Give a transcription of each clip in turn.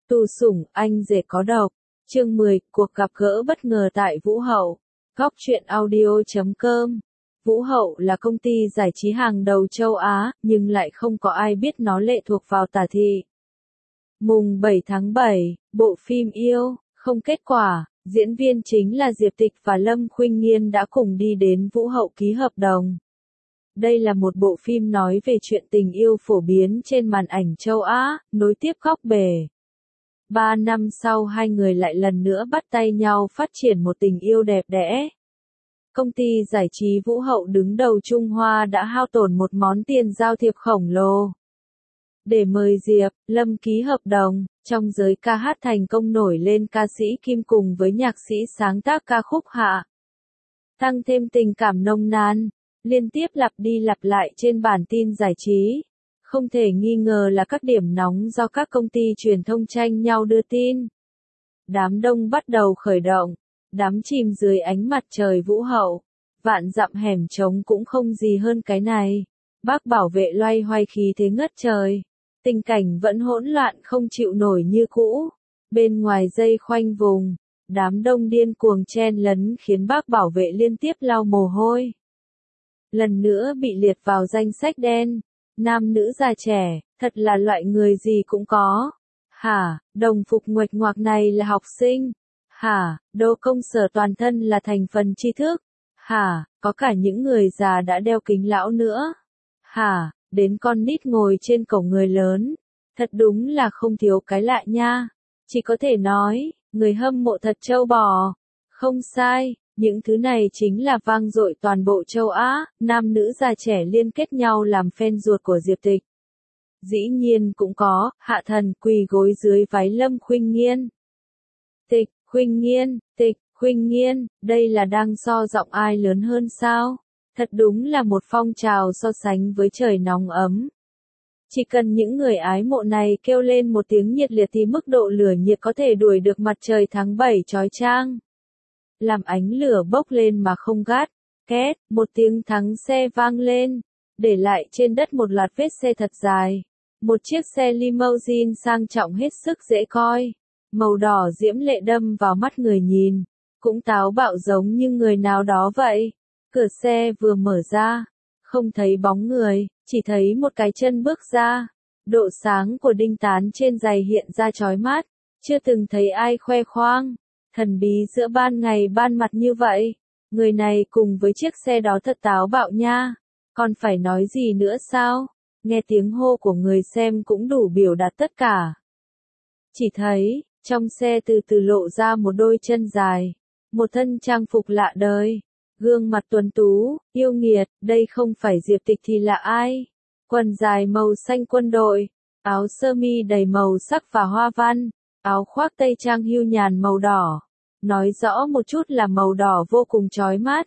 Tù sủng, anh rể có độc. Chương 10, cuộc gặp gỡ bất ngờ tại Vũ Hậu. Góc truyện audio.com. Vũ Hậu là công ty giải trí hàng đầu châu Á, nhưng lại không có ai biết nó lệ thuộc vào Tả Thị. Mùng 7 tháng 7, bộ phim Yêu, không kết quả, diễn viên chính là Diệp Tịch và Lâm Khuynh Nhiên đã cùng đi đến Vũ Hậu ký hợp đồng. Đây là một bộ phim nói về chuyện tình yêu phổ biến trên màn ảnh châu Á, nối tiếp góc bể. 3 năm sau hai người lại lần nữa bắt tay nhau phát triển một tình yêu đẹp đẽ. Công ty giải trí Vũ Hậu đứng đầu Trung Hoa đã hao tổn một món tiền giao thiệp khổng lồ để mời Diệp, Lâm ký hợp đồng. Trong giới ca hát thành công nổi lên ca sĩ Kim cùng với nhạc sĩ sáng tác ca khúc Hạ. Tăng thêm tình cảm nồng nàn, liên tiếp lặp đi lặp lại trên bản tin giải trí. Không thể nghi ngờ là các điểm nóng do các công ty truyền thông tranh nhau đưa tin. Đám đông bắt đầu khởi động, đắm chìm dưới ánh mặt trời Vũ Hậu. Vạn dặm hẻm trống cũng không gì hơn cái này. Bác bảo vệ loay hoay khí thế ngất trời. Tình cảnh vẫn hỗn loạn không chịu nổi như cũ. Bên ngoài dây khoanh vùng, đám đông điên cuồng chen lấn khiến bác bảo vệ liên tiếp lau mồ hôi. Lần nữa bị liệt vào danh sách đen. Nam nữ già trẻ, thật là loại người gì cũng có. Hả, đồng phục nguệch ngoạc này là học sinh. Hả, đồ công sở toàn thân là thành phần tri thức. Hả, có cả những người già đã đeo kính lão nữa. Hả, đến con nít ngồi trên cổng người lớn. Thật đúng là không thiếu cái lạ nha. Chỉ có thể nói, người hâm mộ thật trâu bò. Không sai. Những thứ này chính là vang dội toàn bộ châu Á, nam nữ già trẻ liên kết nhau làm fan ruột của Diệp Tịch. Dĩ nhiên cũng có, hạ thần quỳ gối dưới váy Lâm Khuynh Nhiên. Tịch, Khuynh Nhiên, Tịch, Khuynh Nhiên, đây là đang so giọng ai lớn hơn sao? Thật đúng là một phong trào so sánh với trời nóng ấm. Chỉ cần những người ái mộ này kêu lên một tiếng nhiệt liệt thì mức độ lửa nhiệt có thể đuổi được mặt trời tháng 7 chói chang. Làm ánh lửa bốc lên mà không gắt. Két, một tiếng thắng xe vang lên, để lại trên đất một loạt vết xe thật dài. Một chiếc xe limousine sang trọng hết sức dễ coi, màu đỏ diễm lệ đâm vào mắt người nhìn, cũng táo bạo giống như người nào đó vậy. Cửa xe vừa mở ra, không thấy bóng người, chỉ thấy một cái chân bước ra. Độ sáng của đinh tán trên giày hiện ra chói mắt, chưa từng thấy ai khoe khoang. Thần bí giữa ban ngày ban mặt như vậy, người này cùng với chiếc xe đó thật táo bạo nha, còn phải nói gì nữa sao, nghe tiếng hô của người xem cũng đủ biểu đạt tất cả. Chỉ thấy, trong xe từ từ lộ ra một đôi chân dài, một thân trang phục lạ đời, gương mặt tuấn tú, yêu nghiệt, đây không phải Diệp Tịch thì là ai? Quần dài màu xanh quân đội, áo sơ mi đầy màu sắc và hoa văn, áo khoác tây trang hưu nhàn màu đỏ. Nói rõ một chút là màu đỏ vô cùng chói mắt.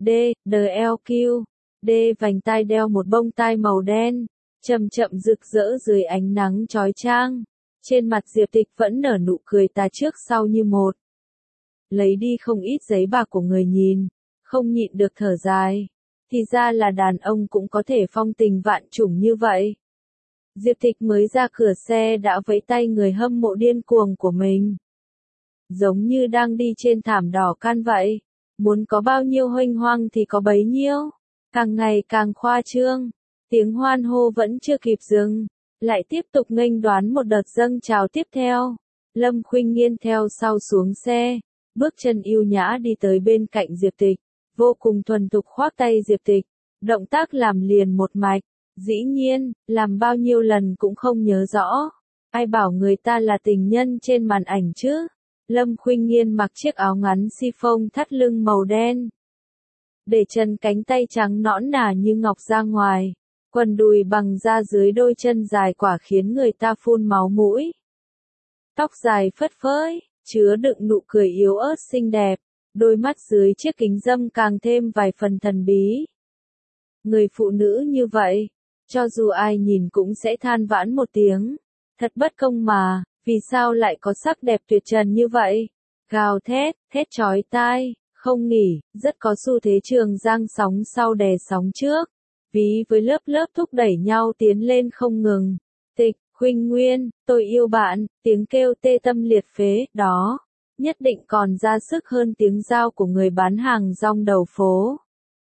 DLQ. Vành tai đeo một bông tai màu đen, chậm chậm rực rỡ dưới ánh nắng chói chang. Trên mặt Diệp Tịch vẫn nở nụ cười ta trước sau như một. Lấy đi không ít giấy bạc của người nhìn, không nhịn được thở dài. Thì ra là đàn ông cũng có thể phong tình vạn chủng như vậy. Diệp Tịch mới ra cửa xe đã vẫy tay người hâm mộ điên cuồng của mình. Giống như đang đi trên thảm đỏ can vậy. Muốn có bao nhiêu huênh hoang thì có bấy nhiêu. Càng ngày càng khoa trương. Tiếng hoan hô vẫn chưa kịp dừng. Lại tiếp tục nghênh đoán một đợt dâng trào tiếp theo. Lâm Khuynh Nhiên theo sau xuống xe. Bước chân yêu nhã đi tới bên cạnh Diệp Tịch. Vô cùng thuần thục khoác tay Diệp Tịch. Động tác làm liền một mạch. Dĩ nhiên, làm bao nhiêu lần cũng không nhớ rõ. Ai bảo người ta là tình nhân trên màn ảnh chứ? Lâm Khuynh Nhiên mặc chiếc áo ngắn chiffon thắt lưng màu đen. Để chân cánh tay trắng nõn nà như ngọc ra ngoài. Quần đùi bằng da dưới đôi chân dài quả khiến người ta phun máu mũi. Tóc dài phất phới, chứa đựng nụ cười yếu ớt xinh đẹp. Đôi mắt dưới chiếc kính râm càng thêm vài phần thần bí. Người phụ nữ như vậy, cho dù ai nhìn cũng sẽ than vãn một tiếng. Thật bất công mà. Vì sao lại có sắc đẹp tuyệt trần như vậy? Gào thét, thét chói tai, không nghỉ, rất có xu thế trường giang sóng sau đè sóng trước. Ví với lớp lớp thúc đẩy nhau tiến lên không ngừng. Tịch, Khuynh Nguyên, tôi yêu bạn, tiếng kêu tê tâm liệt phế, đó, nhất định còn ra sức hơn tiếng dao của người bán hàng rong đầu phố.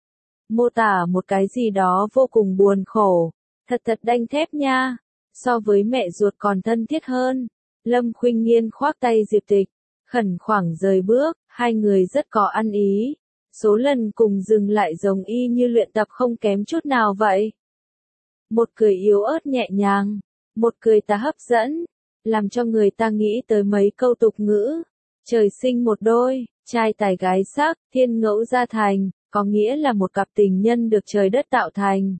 Mô tả một cái gì đó vô cùng buồn khổ, thật đanh thép nha, so với mẹ ruột còn thân thiết hơn. Lâm Khuynh Nhiên khoác tay Diệp Tịch, khẩn khoản rời bước, hai người rất có ăn ý. Số lần cùng dừng lại giống y như luyện tập không kém chút nào vậy. Một cười yếu ớt nhẹ nhàng, một cười ta hấp dẫn, làm cho người ta nghĩ tới mấy câu tục ngữ. Trời sinh một đôi, trai tài gái sắc, thiên ngẫu gia thành, có nghĩa là một cặp tình nhân được trời đất tạo thành.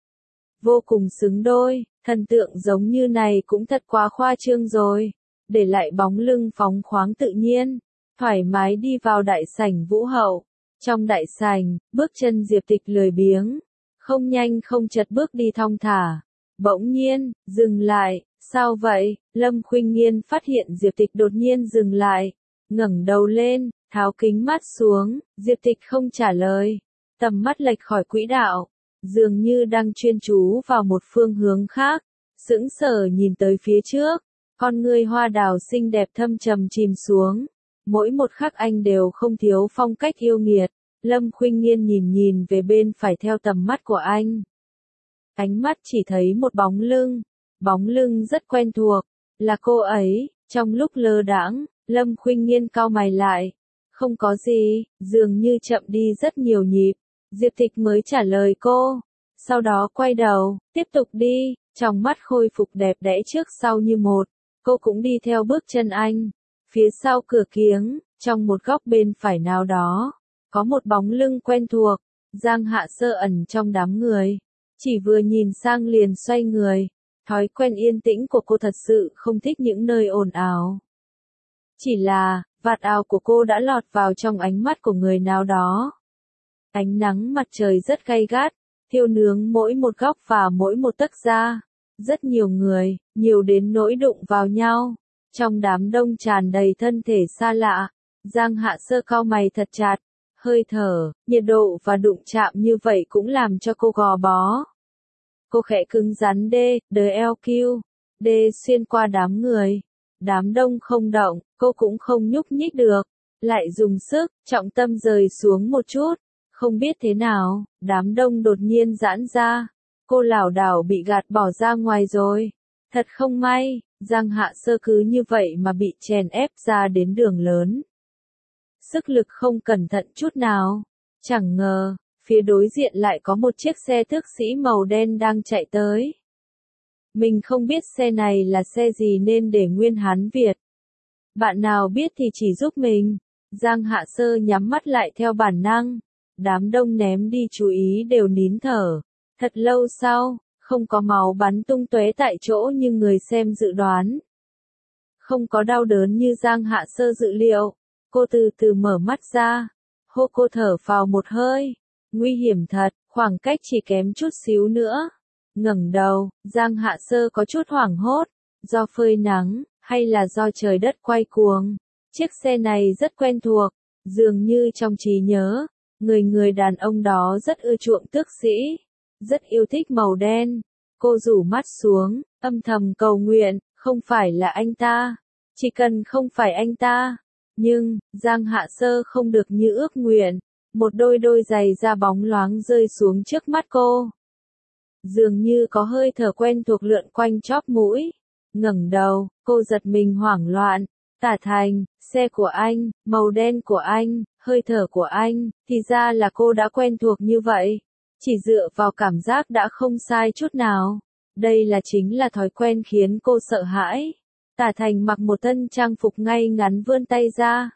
Vô cùng xứng đôi, thần tượng giống như này cũng thật quá khoa trương rồi. Để lại bóng lưng phóng khoáng tự nhiên, thoải mái đi vào đại sảnh Vũ Hậu. Trong đại sảnh, bước chân Diệp Tịch lười biếng, không nhanh không chật bước đi thong thả. Bỗng nhiên, dừng lại, sao vậy? Lâm Khuynh Nhiên phát hiện Diệp Tịch đột nhiên dừng lại, ngẩng đầu lên, tháo kính mắt xuống, Diệp Tịch không trả lời, tầm mắt lệch khỏi quỹ đạo, dường như đang chuyên chú vào một phương hướng khác, sững sờ nhìn tới phía trước, con ngươi hoa đào xinh đẹp thâm trầm chìm xuống, mỗi một khắc anh đều không thiếu phong cách yêu nghiệt. Lâm Khuynh Nhiên nhìn về bên phải theo tầm mắt của anh. Ánh mắt chỉ thấy một bóng lưng rất quen thuộc, là cô ấy. Trong lúc lơ đãng, Lâm Khuynh Nhiên cau mày lại, không có gì, dường như chậm đi rất nhiều nhịp. Diệp Tịch mới trả lời cô, sau đó quay đầu, tiếp tục đi, trong mắt khôi phục đẹp đẽ trước sau như một, cô cũng đi theo bước chân anh. Phía sau cửa kiếng, trong một góc bên phải nào đó, có một bóng lưng quen thuộc, Giang Hạ Sơ ẩn trong đám người, chỉ vừa nhìn sang liền xoay người, thói quen yên tĩnh của cô thật sự không thích những nơi ồn ào. Chỉ là, vạt áo của cô đã lọt vào trong ánh mắt của người nào đó. Ánh nắng mặt trời rất gay gắt, thiêu nướng mỗi một góc và mỗi một tấc da. Rất nhiều người, nhiều đến nỗi đụng vào nhau. Trong đám đông tràn đầy thân thể xa lạ, Giang Hạ Sơ cau mày thật chặt. Hơi thở, nhiệt độ và đụng chạm như vậy cũng làm cho cô gò bó. Cô khẽ cứng rắn DLQ, xuyên qua đám người. Đám đông không động, cô cũng không nhúc nhích được. Lại dùng sức, trọng tâm rời xuống một chút. Không biết thế nào, đám đông đột nhiên giãn ra. Cô lảo đảo bị gạt bỏ ra ngoài rồi. Thật không may, Giang Hạ Sơ cứ như vậy mà bị chèn ép ra đến đường lớn. Sức lực không cẩn thận chút nào. Chẳng ngờ, phía đối diện lại có một chiếc xe tước sĩ màu đen đang chạy tới. Mình không biết xe này là xe gì nên để nguyên Hán Việt. Bạn nào biết thì chỉ giúp mình. Giang Hạ Sơ nhắm mắt lại theo bản năng. Đám đông ném đi chú ý đều nín thở. Thật lâu sau, không có máu bắn tung tóe tại chỗ như người xem dự đoán. Không có đau đớn như Giang Hạ Sơ dự liệu. Cô từ từ mở mắt ra. Cô thở phào một hơi. Nguy hiểm thật, khoảng cách chỉ kém chút xíu nữa. Ngẩng đầu, Giang Hạ Sơ có chút hoảng hốt. Do phơi nắng, hay là do trời đất quay cuồng. Chiếc xe này rất quen thuộc. Dường như trong trí nhớ, người đàn ông đó rất ưa chuộng tước sĩ. Rất yêu thích màu đen. Cô rủ mắt xuống, âm thầm cầu nguyện, không phải là anh ta. Chỉ cần không phải anh ta. Nhưng, Giang Hạ Sơ không được như ước nguyện. Một đôi giày da bóng loáng rơi xuống trước mắt cô. Dường như có hơi thở quen thuộc lượn quanh chóp mũi. Ngẩng đầu, cô giật mình hoảng loạn. Tả Thành, xe của anh, màu đen của anh, hơi thở của anh, thì ra là cô đã quen thuộc như vậy. Chỉ dựa vào cảm giác đã không sai chút nào. Đây chính là thói quen khiến cô sợ hãi. Tả Thành mặc một thân trang phục ngay ngắn vươn tay ra.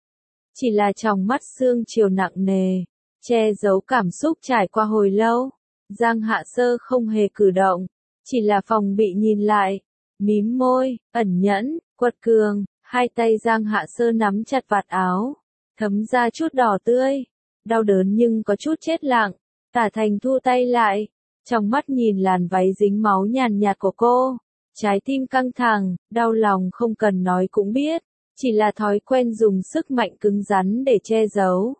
Chỉ là tròng mắt sương chiều nặng nề, che giấu cảm xúc trải qua hồi lâu. Giang Hạ Sơ không hề cử động, chỉ là phòng bị nhìn lại. Mím môi, ẩn nhẫn, quật cường, hai tay Giang Hạ Sơ nắm chặt vạt áo, thấm ra chút đỏ tươi. Đau đớn nhưng có chút chết lặng. Tả Thành thu tay lại, trong mắt nhìn làn váy dính máu nhàn nhạt của cô. Trái tim căng thẳng, đau lòng không cần nói cũng biết, chỉ là thói quen dùng sức mạnh cứng rắn để che giấu.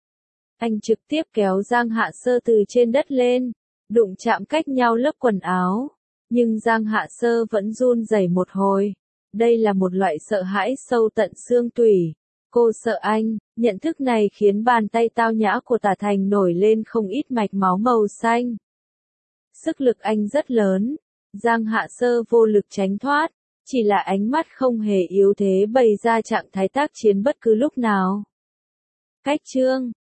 Anh trực tiếp kéo Giang Hạ Sơ từ trên đất lên, đụng chạm cách nhau lớp quần áo. Nhưng Giang Hạ Sơ vẫn run rẩy một hồi. Đây là một loại sợ hãi sâu tận xương tủy. Cô sợ anh, nhận thức này khiến bàn tay tao nhã của Tả Thành nổi lên không ít mạch máu màu xanh. Sức lực anh rất lớn. Giang Hạ Sơ vô lực tránh thoát, chỉ là ánh mắt không hề yếu thế bày ra trạng thái tác chiến bất cứ lúc nào. Cách chương